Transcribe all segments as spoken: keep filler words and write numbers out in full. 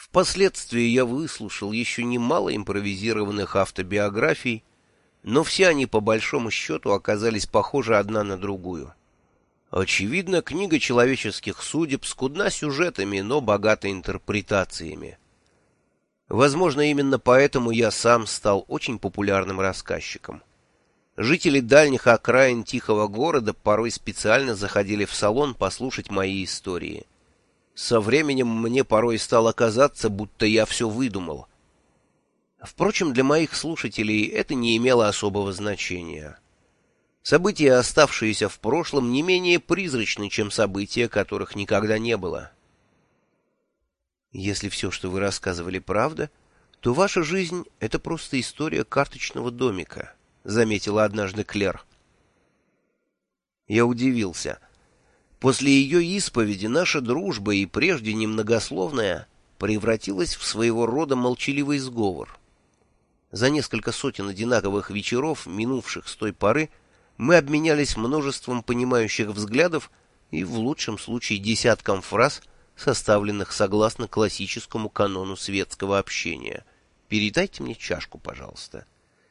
Впоследствии я выслушал еще немало импровизированных автобиографий, но все они по большому счету оказались похожи одна на другую. Очевидно, книга человеческих судеб скудна сюжетами, но богата интерпретациями. Возможно, именно поэтому я сам стал очень популярным рассказчиком. Жители дальних окраин тихого города порой специально заходили в салон послушать мои истории. Со временем мне порой стало казаться, будто я все выдумал. Впрочем, для моих слушателей это не имело особого значения. События, оставшиеся в прошлом, не менее призрачны, чем события, которых никогда не было. Если все, что вы рассказывали, правда, то ваша жизнь — это просто история карточного домика, — заметила однажды Клэр. Я удивился. После ее исповеди наша дружба, и прежде немногословная, превратилась в своего рода молчаливый сговор. За несколько сотен одинаковых вечеров, минувших с той поры, мы обменялись множеством понимающих взглядов и, в лучшем случае, десятком фраз, составленных согласно классическому канону светского общения. «Передайте мне чашку, пожалуйста».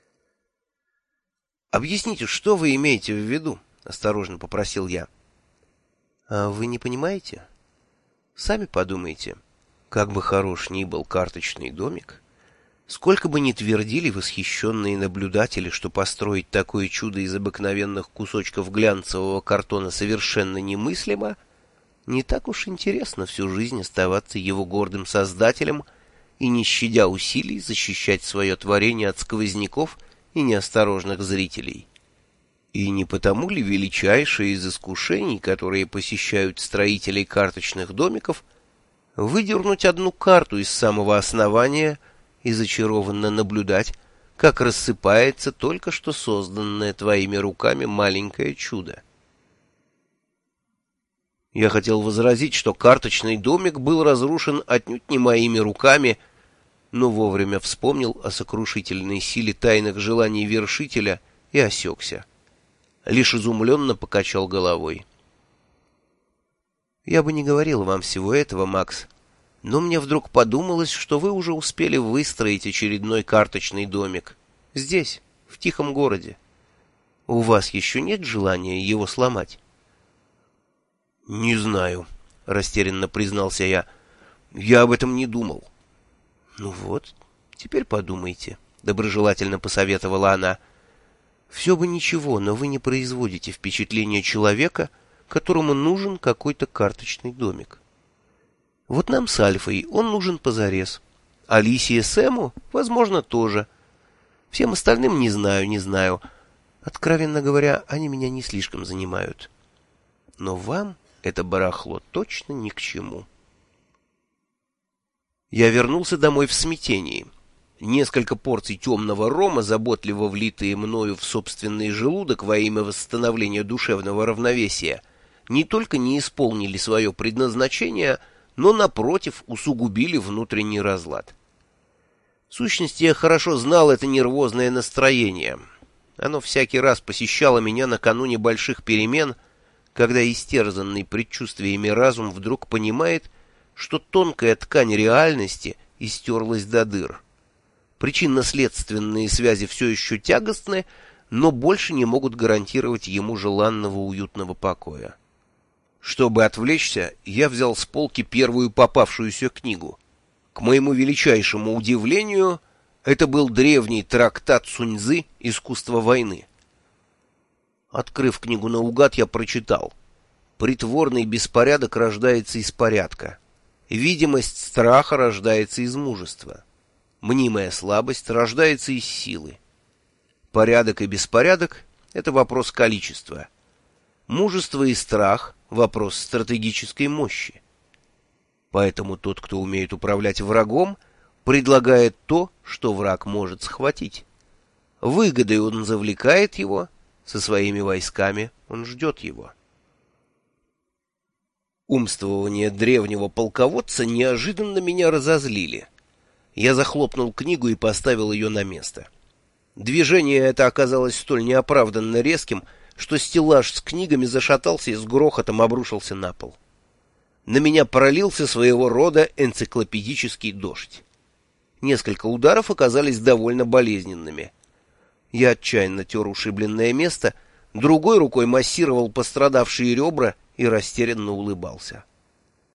«Объясните, что вы имеете в виду?» — осторожно попросил я. «А вы не понимаете? Сами подумайте, как бы хорош ни был карточный домик, сколько бы ни твердили восхищенные наблюдатели, что построить такое чудо из обыкновенных кусочков глянцевого картона совершенно немыслимо, не так уж интересно всю жизнь оставаться его гордым создателем и, не щадя усилий, защищать свое творение от сквозняков и неосторожных зрителей. И не потому ли величайшее из искушений, которые посещают строителей карточных домиков, выдернуть одну карту из самого основания и зачарованно наблюдать, как рассыпается только что созданное твоими руками маленькое чудо? Я хотел возразить, что карточный домик был разрушен отнюдь не моими руками, но вовремя вспомнил о сокрушительной силе тайных желаний вершителя и осекся. Лишь изумленно покачал головой. «Я бы не говорил вам всего этого, Макс, но мне вдруг подумалось, что вы уже успели выстроить очередной карточный домик. Здесь, в тихом городе. У вас еще нет желания его сломать?» «Не знаю», — растерянно признался я. «Я об этом не думал». «Ну вот, теперь подумайте», — доброжелательно посоветовала она. «Все бы ничего, но вы не производите впечатление человека, которому нужен какой-то карточный домик. Вот нам с Альфой он нужен позарез. Алисе и Сэму, возможно, тоже. Всем остальным не знаю, не знаю. Откровенно говоря, они меня не слишком занимают. Но вам это барахло точно ни к чему». Я вернулся домой в смятении. Несколько порций темного рома, заботливо влитые мною в собственный желудок во имя восстановления душевного равновесия, не только не исполнили свое предназначение, но, напротив, усугубили внутренний разлад. В сущности, я хорошо знал это нервозное настроение. Оно всякий раз посещало меня накануне больших перемен, когда истерзанный предчувствиями разум вдруг понимает, что тонкая ткань реальности истерлась до дыр. Причинно-следственные связи все еще тягостны, но больше не могут гарантировать ему желанного уютного покоя. Чтобы отвлечься, я взял с полки первую попавшуюся книгу. К моему величайшему удивлению, это был древний трактат Суньцзы «Искусство войны». Открыв книгу наугад, я прочитал: «Притворный беспорядок рождается из порядка. Видимость страха рождается из мужества. Мнимая слабость рождается из силы. Порядок и беспорядок — это вопрос количества. Мужество и страх — вопрос стратегической мощи. Поэтому тот, кто умеет управлять врагом, предлагает то, что враг может схватить. Выгодой он завлекает его, со своими войсками он ждет его». Умствования древнего полководца неожиданно меня разозлили. Я захлопнул книгу и поставил ее на место. Движение это оказалось столь неоправданно резким, что стеллаж с книгами зашатался и с грохотом обрушился на пол. На меня пролился своего рода энциклопедический дождь. Несколько ударов оказались довольно болезненными. Я отчаянно тер ушибленное место, другой рукой массировал пострадавшие ребра и растерянно улыбался.